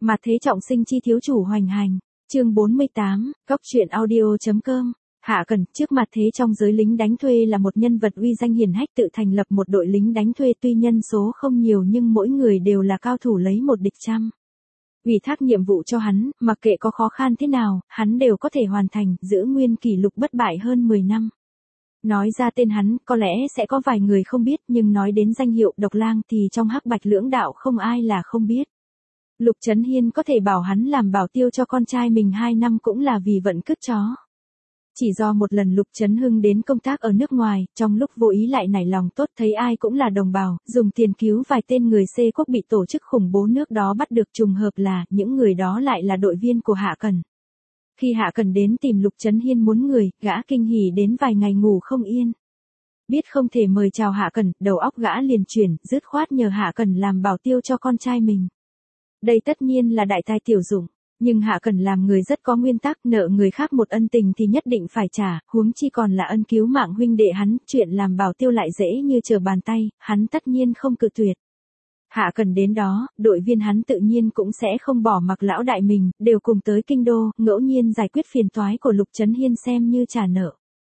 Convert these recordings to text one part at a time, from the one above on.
Mà thế trọng sinh chi thiếu chủ hoành hành. Chương 48, Góc truyện audio.com. Hạ Cẩn, trước mặt thế trong giới lính đánh thuê là một nhân vật uy danh hiển hách, tự thành lập một đội lính đánh thuê, tuy nhân số không nhiều nhưng mỗi người đều là cao thủ lấy một địch trăm. Ủy thác nhiệm vụ cho hắn, mặc kệ có khó khăn thế nào, hắn đều có thể hoàn thành, giữ nguyên kỷ lục bất bại hơn 10 năm. Nói ra tên hắn, có lẽ sẽ có vài người không biết, nhưng nói đến danh hiệu Độc Lang thì trong hắc bạch lưỡng đạo không ai là không biết. Lục Chấn Hiên có thể bảo hắn làm bảo tiêu cho con trai mình 2 năm cũng là vì vận cứt chó. Chỉ do một lần Lục Chấn Hưng đến công tác ở nước ngoài, trong lúc vô ý lại nảy lòng tốt, thấy ai cũng là đồng bào, dùng tiền cứu vài tên người Xê quốc bị tổ chức khủng bố nước đó bắt được, trùng hợp là những người đó lại là đội viên của Hạ Cẩn. Khi Hạ Cẩn đến tìm Lục Chấn Hiên muốn người, gã kinh hỉ đến vài ngày ngủ không yên. Biết không thể mời chào Hạ Cẩn, đầu óc gã liền chuyển, dứt khoát nhờ Hạ Cẩn làm bảo tiêu cho con trai mình. Đây tất nhiên là đại tài tiểu dụng, nhưng Hạ Cẩn làm người rất có nguyên tắc, nợ người khác một ân tình thì nhất định phải trả, huống chi còn là ân cứu mạng huynh đệ hắn, chuyện làm bảo tiêu lại dễ như trở bàn tay, hắn tất nhiên không cự tuyệt. Hạ Cẩn đến đó, đội viên hắn tự nhiên cũng sẽ không bỏ mặc lão đại mình, đều cùng tới kinh đô, ngẫu nhiên giải quyết phiền toái của Lục Chấn Hiên xem như trả nợ.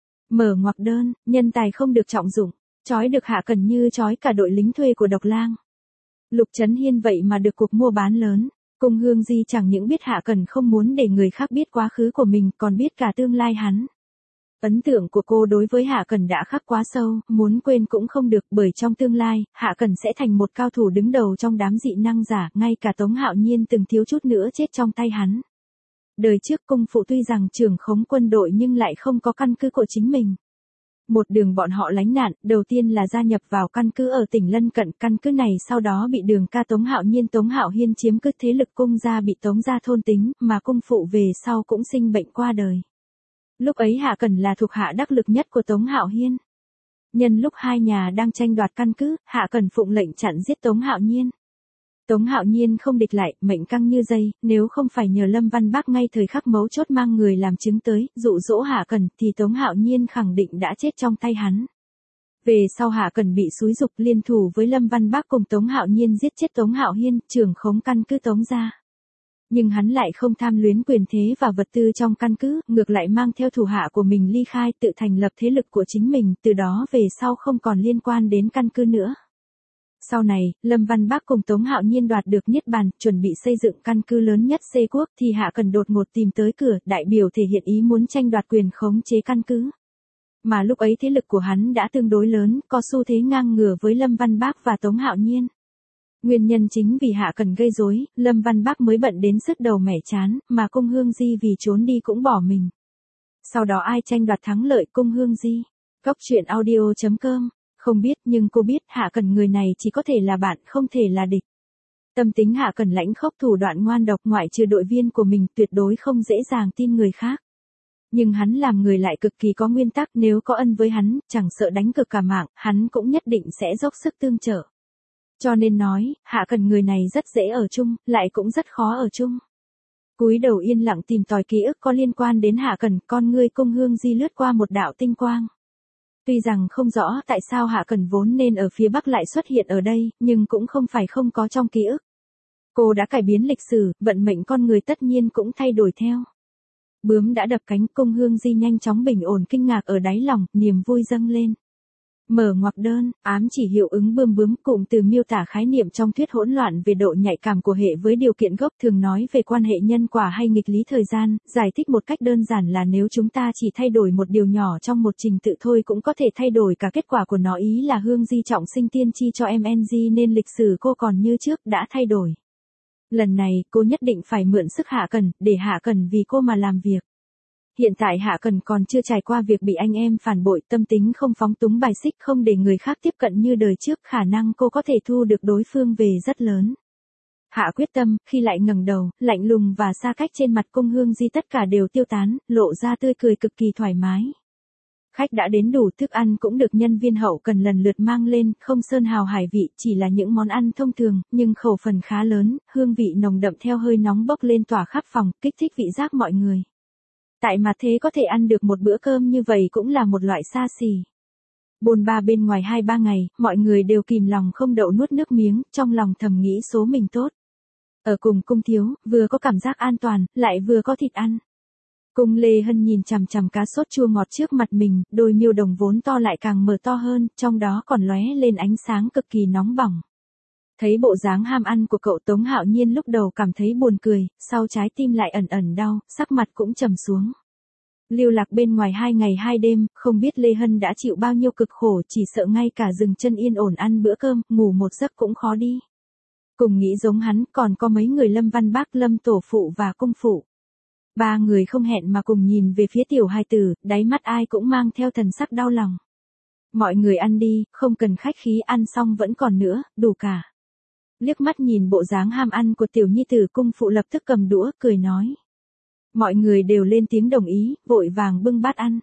Mở ngoặc đơn, nhân tài không được trọng dụng, trói được Hạ Cẩn như trói cả đội lính thuê của Độc Lang. Lục Chấn Hiên vậy mà được cuộc mua bán lớn. Cung Hương Di chẳng những biết Hạ Cẩn không muốn để người khác biết quá khứ của mình, còn biết cả tương lai hắn. Ấn tượng của cô đối với Hạ Cẩn đã khắc quá sâu, muốn quên cũng không được, bởi trong tương lai, Hạ Cẩn sẽ thành một cao thủ đứng đầu trong đám dị năng giả, ngay cả Tống Hạo Nhiên từng thiếu chút nữa chết trong tay hắn. Đời trước cung phụ tuy rằng trưởng khống quân đội nhưng lại không có căn cứ của chính mình. Một đường bọn họ lánh nạn, đầu tiên là gia nhập vào căn cứ ở tỉnh lân cận, căn cứ này sau đó bị Đường Ca Tống Hạo Hiên chiếm cứ, thế lực cung gia bị Tống gia thôn tính, mà cung phụ về sau cũng sinh bệnh qua đời. Lúc ấy Hạ Cẩn là thuộc hạ đắc lực nhất của Tống Hạo Hiên. Nhân lúc hai nhà đang tranh đoạt căn cứ, Hạ Cẩn phụng lệnh chặn giết Tống Hạo Nhiên. Tống Hạo Nhiên không địch lại, mệnh căng như dây, nếu không phải nhờ Lâm Văn Bác ngay thời khắc mấu chốt mang người làm chứng tới, dụ dỗ Hạ Cẩn, thì Tống Hạo Nhiên khẳng định đã chết trong tay hắn. Về sau Hạ Cẩn bị xúi dục liên thủ với Lâm Văn Bác cùng Tống Hạo Nhiên giết chết Tống Hạo Hiên, trưởng khống căn cứ Tống gia. Nhưng hắn lại không tham luyến quyền thế và vật tư trong căn cứ, ngược lại mang theo thủ hạ của mình ly khai, tự thành lập thế lực của chính mình, từ đó về sau không còn liên quan đến căn cứ nữa. Sau này, Lâm Văn Bác cùng Tống Hạo Nhiên đoạt được niết bàn, chuẩn bị xây dựng căn cứ lớn nhất Xê quốc, thì Hạ Cẩn đột ngột tìm tới cửa, đại biểu thể hiện ý muốn tranh đoạt quyền khống chế căn cứ. Mà lúc ấy thế lực của hắn đã tương đối lớn, có xu thế ngang ngửa với Lâm Văn Bác và Tống Hạo Nhiên. Nguyên nhân chính vì Hạ Cẩn gây rối, Lâm Văn Bác mới bận đến sứt đầu mẻ chán, mà Cung Hương Di vì trốn đi cũng bỏ mình. Sau đó ai tranh đoạt thắng lợi, Cung Hương Di? Góc truyện audio.com. Không biết, nhưng cô biết Hạ Cẩn người này chỉ có thể là bạn, không thể là địch. Tâm tính Hạ Cẩn lãnh khốc, thủ đoạn ngoan độc, ngoại trừ đội viên của mình, tuyệt đối không dễ dàng tin người khác. Nhưng hắn làm người lại cực kỳ có nguyên tắc, nếu có ân với hắn, chẳng sợ đánh cược cả mạng, hắn cũng nhất định sẽ dốc sức tương trợ. Cho nên nói, Hạ Cẩn người này rất dễ ở chung, lại cũng rất khó ở chung. Cúi đầu yên lặng tìm tòi ký ức có liên quan đến Hạ Cẩn, con ngươi Cung Hương Di lướt qua một đạo tinh quang. Tuy rằng không rõ tại sao Hạ Cẩn vốn nên ở phía Bắc lại xuất hiện ở đây, nhưng cũng không phải không có trong ký ức. Cô đã cải biến lịch sử, vận mệnh con người tất nhiên cũng thay đổi theo. Bướm đã đập cánh, Cung Hương Di nhanh chóng bình ổn kinh ngạc ở đáy lòng, niềm vui dâng lên. Mở ngoặc đơn, ám chỉ hiệu ứng bướm, cụm từ miêu tả khái niệm trong thuyết hỗn loạn về độ nhạy cảm của hệ với điều kiện gốc, thường nói về quan hệ nhân quả hay nghịch lý thời gian, giải thích một cách đơn giản là nếu chúng ta chỉ thay đổi một điều nhỏ trong một trình tự thôi cũng có thể thay đổi cả kết quả của nó, ý là Hương Di trọng sinh tiên tri cho MNG nên lịch sử cô còn như trước, đã thay đổi. Lần này, cô nhất định phải mượn sức Hạ Cẩn, để Hạ Cẩn vì cô mà làm việc. Hiện tại Hạ Cẩn còn chưa trải qua việc bị anh em phản bội, tâm tính không phóng túng bài xích, không để người khác tiếp cận như đời trước, khả năng cô có thể thu được đối phương về rất lớn. Hạ quyết tâm, khi lại ngẩng đầu, lạnh lùng và xa cách trên mặt Cung Hương Di tất cả đều tiêu tán, lộ ra tươi cười cực kỳ thoải mái. Khách đã đến đủ, thức ăn cũng được nhân viên hậu cần lần lượt mang lên, không sơn hào hải vị, chỉ là những món ăn thông thường, nhưng khẩu phần khá lớn, hương vị nồng đậm theo hơi nóng bốc lên tỏa khắp phòng, kích thích vị giác mọi người. Tại mà thế có thể ăn được một bữa cơm như vậy cũng là một loại xa xỉ. Bôn ba bên ngoài 2-3 ngày, mọi người đều kìm lòng không đậu nuốt nước miếng, trong lòng thầm nghĩ số mình tốt. Ở cùng cung thiếu, vừa có cảm giác an toàn, lại vừa có thịt ăn. Cung Lê Hân nhìn chằm chằm cá sốt chua ngọt trước mặt mình, đôi miêu đồng vốn to lại càng mở to hơn, trong đó còn lóe lên ánh sáng cực kỳ nóng bỏng. Thấy bộ dáng ham ăn của cậu Tống Hạo Nhiên lúc đầu cảm thấy buồn cười, sau trái tim lại ẩn ẩn đau, sắc mặt cũng trầm xuống. Lưu lạc bên ngoài 2 ngày 2 đêm, không biết Lê Hân đã chịu bao nhiêu cực khổ, chỉ sợ ngay cả dừng chân yên ổn ăn bữa cơm, ngủ một giấc cũng khó đi. Cùng nghĩ giống hắn, còn có mấy người Lâm Văn Bác, Lâm Tổ Phụ và Cung Phụ. 3 người không hẹn mà cùng nhìn về phía tiểu hài tử, đáy mắt ai cũng mang theo thần sắc đau lòng. Mọi người ăn đi, không cần khách khí, ăn xong vẫn còn nữa, đủ cả. Liếc mắt nhìn bộ dáng ham ăn của tiểu nhi tử, Cung Phụ lập tức cầm đũa, cười nói. Mọi người đều lên tiếng đồng ý, vội vàng bưng bát ăn.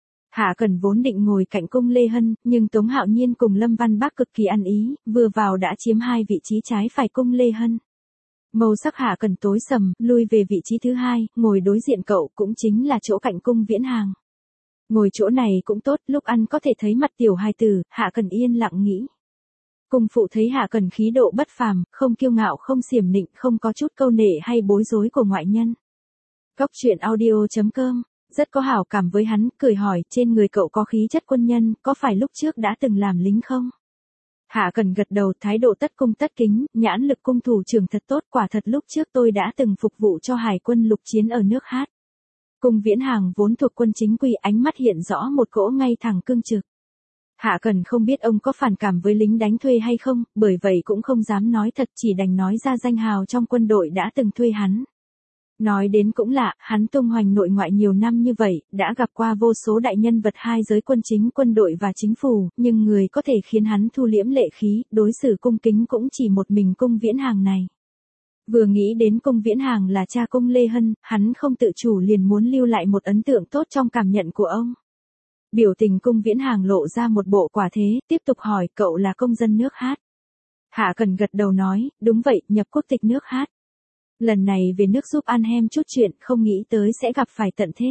Hạ Cẩn vốn định ngồi cạnh Cung Lê Hân, nhưng Tống Hạo Nhiên cùng Lâm Văn Bác cực kỳ ăn ý, vừa vào đã chiếm 2 vị trí trái phải Cung Lê Hân. Màu sắc Hạ Cẩn tối sầm, lui về vị trí thứ 2, ngồi đối diện cậu, cũng chính là chỗ cạnh Cung Viễn Hàng. Ngồi chỗ này cũng tốt, lúc ăn có thể thấy mặt tiểu hài tử, Hạ Cẩn yên lặng nghĩ. Cung Phụ thấy Hạ Cẩn khí độ bất phàm, không kiêu ngạo, không xiểm nịnh, không có chút câu nệ hay bối rối của ngoại nhân. Góc truyện audio.com, rất có hảo cảm với hắn, cười hỏi, trên người cậu có khí chất quân nhân, có phải lúc trước đã từng làm lính không? Hạ Cẩn gật đầu, thái độ tất cung tất kính, nhãn lực cung thủ trưởng thật tốt, quả thật lúc trước tôi đã từng phục vụ cho hải quân lục chiến ở nước Hát. Cung Viễn Hàng vốn thuộc quân chính quy, ánh mắt hiện rõ một cỗ ngay thẳng cương trực. Hạ Cẩn không biết ông có phản cảm với lính đánh thuê hay không, bởi vậy cũng không dám nói thật, chỉ đành nói ra danh hào trong quân đội đã từng thuê hắn. Nói đến cũng lạ, hắn tung hoành nội ngoại nhiều năm như vậy, đã gặp qua vô số đại nhân vật hai giới quân chính, quân đội và chính phủ, nhưng người có thể khiến hắn thu liễm lệ khí, đối xử cung kính cũng chỉ một mình Cung Viễn Hàng này. Vừa nghĩ đến Cung Viễn Hàng là cha Cung Lê Hân, hắn không tự chủ liền muốn lưu lại một ấn tượng tốt trong cảm nhận của ông. Biểu tình Cung Viễn Hàng lộ ra một bộ quả thế, tiếp tục hỏi, cậu là công dân nước Hát. Hạ Cẩn gật đầu nói, đúng vậy, nhập quốc tịch nước Hát. Lần này về nước giúp An chút chuyện, không nghĩ tới sẽ gặp phải tận thế.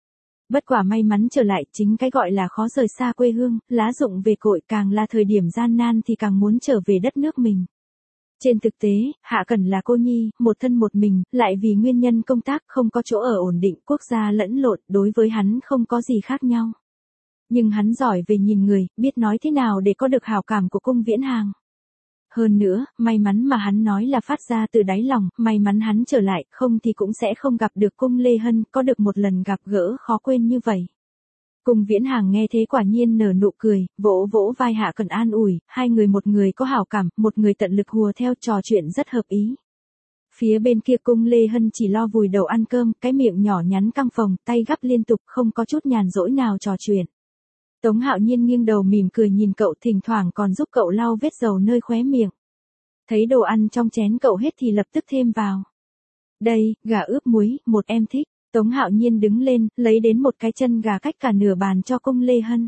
Bất quả may mắn trở lại, chính cái gọi là khó rời xa quê hương, lá rụng về cội, càng là thời điểm gian nan thì càng muốn trở về đất nước mình. Trên thực tế, Hạ Cẩn là cô nhi, một thân một mình, lại vì nguyên nhân công tác không có chỗ ở ổn định, quốc gia lẫn lộn, đối với hắn không có gì khác nhau. Nhưng hắn giỏi về nhìn người, biết nói thế nào để có được hảo cảm của Cung Viễn Hàng. Hơn nữa, may mắn mà hắn nói là phát ra từ đáy lòng, may mắn hắn trở lại, không thì cũng sẽ không gặp được Cung Lê Hân, có được một lần gặp gỡ khó quên như vậy. Cung Viễn Hàng nghe thế quả nhiên nở nụ cười, vỗ vỗ vai Hạ Cẩn an ủi, hai người, một người có hảo cảm, một người tận lực hùa theo, trò chuyện rất hợp ý. Phía bên kia Cung Lê Hân chỉ lo vùi đầu ăn cơm, cái miệng nhỏ nhắn căng phồng, tay gắp liên tục, không có chút nhàn rỗi nào trò chuyện. Tống Hạo Nhiên nghiêng đầu mỉm cười nhìn cậu, thỉnh thoảng còn giúp cậu lau vết dầu nơi khóe miệng. Thấy đồ ăn trong chén cậu hết thì lập tức thêm vào. Đây, gà ướp muối, một em thích. Tống Hạo Nhiên đứng lên, lấy đến một cái chân gà cách cả nửa bàn cho Cung Lê Hân.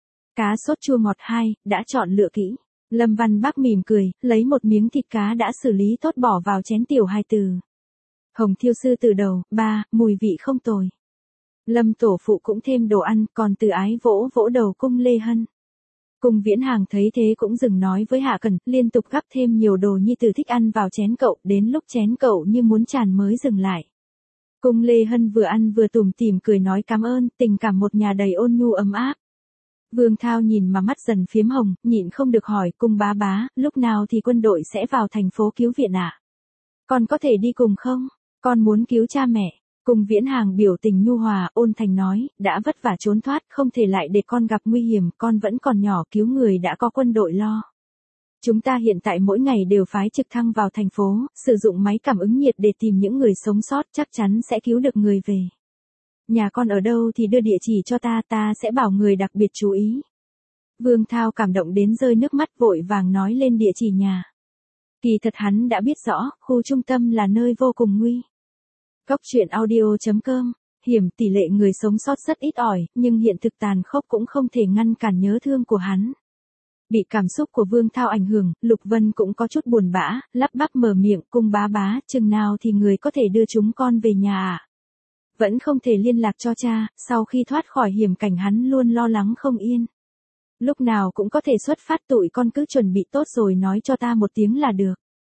Cá sốt chua ngọt 2, đã chọn lựa kỹ. Lâm Văn Bác mỉm cười, lấy một miếng thịt cá đã xử lý tốt bỏ vào chén tiểu hài tử. Hồng thiêu sư từ đầu, 3, mùi vị không tồi. Lâm Tổ Phụ cũng thêm đồ ăn, còn Từ Ái vỗ vỗ đầu Cung Lê Hân. Cung Viễn Hàng thấy thế cũng dừng nói với Hạ Cẩn, liên tục gắp thêm nhiều đồ nhi tử thích ăn vào chén cậu, đến lúc chén cậu như muốn tràn mới dừng lại. Cung Lê Hân vừa ăn vừa tủm tỉm cười nói cảm ơn, tình cảm một nhà đầy ôn nhu ấm áp. Vương Thao nhìn mà mắt dần phiếm hồng, nhịn không được hỏi, Cung bá bá, lúc nào thì quân đội sẽ vào thành phố cứu viện ạ? Con có thể đi cùng không? Con muốn cứu cha mẹ. Cung Viễn Hàng biểu tình nhu hòa, ôn thành nói, đã vất vả trốn thoát, không thể lại để con gặp nguy hiểm, con vẫn còn nhỏ, cứu người đã có quân đội lo. Chúng ta hiện tại mỗi ngày đều phái trực thăng vào thành phố, sử dụng máy cảm ứng nhiệt để tìm những người sống sót, chắc chắn sẽ cứu được người về. Nhà con ở đâu thì đưa địa chỉ cho ta, ta sẽ bảo người đặc biệt chú ý. Vương Thao cảm động đến rơi nước mắt, vội vàng nói lên địa chỉ nhà. Kỳ thật hắn đã biết rõ, khu trung tâm là nơi vô cùng nguy. Góc truyện audio.com, hiểm, tỷ lệ người sống sót rất ít ỏi, nhưng hiện thực tàn khốc cũng không thể ngăn cản nhớ thương của hắn. Bị cảm xúc của Vương Thao ảnh hưởng, Lục Vân cũng có chút buồn bã, lắp bắp mở miệng, Cung bá bá, chừng nào thì người có thể đưa chúng con về nhà à? Vẫn không thể liên lạc cho cha, sau khi thoát khỏi hiểm cảnh hắn luôn lo lắng không yên. Lúc nào cũng có thể xuất phát, tụi con cứ chuẩn bị tốt rồi nói cho ta một tiếng là được.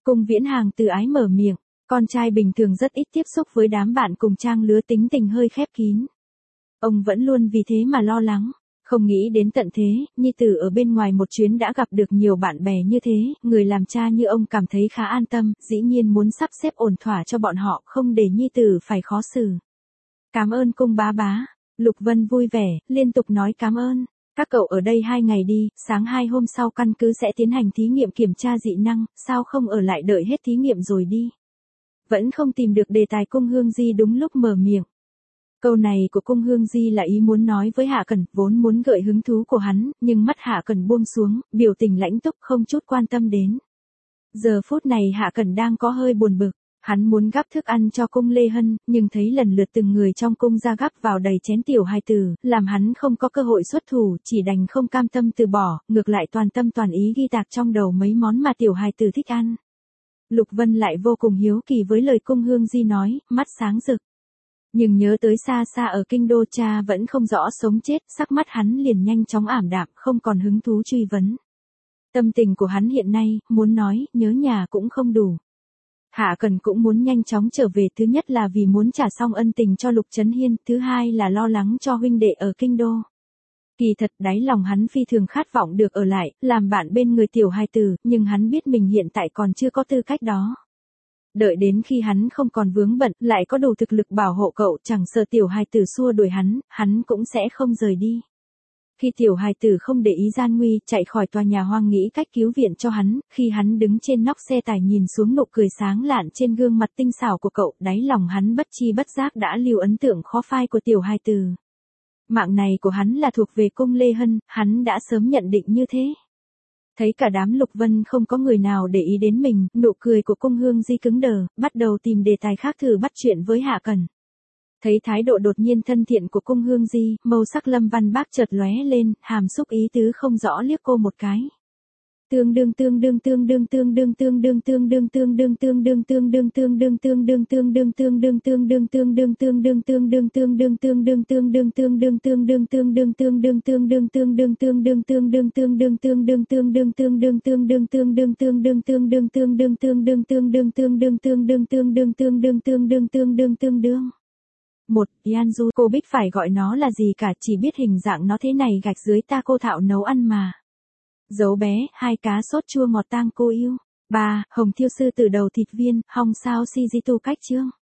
Cung Viễn Hàng từ ái mở miệng, con trai bình thường rất ít tiếp xúc với đám bạn cùng trang lứa, tính tình hơi khép kín. Ông vẫn luôn vì thế mà lo lắng, không nghĩ đến tận thế, nhi tử ở bên ngoài một chuyến đã gặp được nhiều bạn bè như thế, người làm cha như ông cảm thấy khá an tâm, dĩ nhiên muốn sắp xếp ổn thỏa cho bọn họ, không để nhi tử phải khó xử. Cảm ơn Cung bá bá. Lục Vân vui vẻ, liên tục nói cảm ơn. Các cậu ở đây 2 ngày đi, sáng 2 hôm sau căn cứ sẽ tiến hành thí nghiệm kiểm tra dị năng, sao không ở lại đợi hết thí nghiệm rồi đi. Vẫn không tìm được đề tài. Cung Hương Di đúng lúc mở miệng. Câu này của Cung Hương Di là ý muốn nói với Hạ Cẩn, vốn muốn gợi hứng thú của hắn, nhưng mắt Hạ Cẩn buông xuống, biểu tình lãnh túc không chút quan tâm đến. Giờ phút này Hạ Cẩn đang có hơi buồn bực. Hắn muốn gắp thức ăn cho Cung Lê Hân, nhưng thấy lần lượt từng người trong cung ra gắp vào đầy chén tiểu hài tử, làm hắn không có cơ hội xuất thủ, chỉ đành không cam tâm từ bỏ, ngược lại toàn tâm toàn ý ghi tạc trong đầu mấy món mà tiểu hài tử thích ăn. Lục Vân lại vô cùng hiếu kỳ với lời Cung Hương Di nói, mắt sáng rực. Nhưng nhớ tới xa xa ở kinh đô cha vẫn không rõ sống chết, sắc mắt hắn liền nhanh chóng ảm đạm, không còn hứng thú truy vấn. Tâm tình của hắn hiện nay, muốn nói, nhớ nhà cũng không đủ. Hạ Cẩn cũng muốn nhanh chóng trở về, thứ nhất là vì muốn trả xong ân tình cho Lục Trấn Hiên, thứ hai là lo lắng cho huynh đệ ở kinh đô. Kỳ thật đáy lòng hắn phi thường khát vọng được ở lại, làm bạn bên người tiểu hài tử, nhưng hắn biết mình hiện tại còn chưa có tư cách đó. Đợi đến khi hắn không còn vướng bận, lại có đủ thực lực bảo hộ cậu, chẳng sợ tiểu hài tử xua đuổi hắn cũng sẽ không rời đi. Khi tiểu hài tử không để ý gian nguy, chạy khỏi tòa nhà hoang nghĩ cách cứu viện cho hắn, khi hắn đứng trên nóc xe tải nhìn xuống nụ cười sáng lạn trên gương mặt tinh xảo của cậu, đáy lòng hắn bất chi bất giác đã lưu ấn tượng khó phai của tiểu hài tử. Mạng này của hắn là thuộc về Cung Lê Hân, hắn đã sớm nhận định như thế. Thấy cả đám Lục Vân không có người nào để ý đến mình, nụ cười của Cung Hương Di cứng đờ, bắt đầu tìm đề tài khác thử bắt chuyện với Hạ Cẩn. Thấy thái độ đột nhiên thân thiện của Cung Hương Di, màu sắc Lâm Văn Bác chợt lóe lên, hàm xúc ý tứ không rõ liếc cô một cái. Tương đương Một, Yanju, cô biết phải gọi nó là gì cả, chỉ biết hình dạng nó thế này gạch dưới ta cô thạo nấu ăn mà. Dấu bé, 2 cá sốt chua ngọt tang cô yêu. 3, hồng thiêu sư từ đầu thịt viên, hong sao Shijitu cách chương.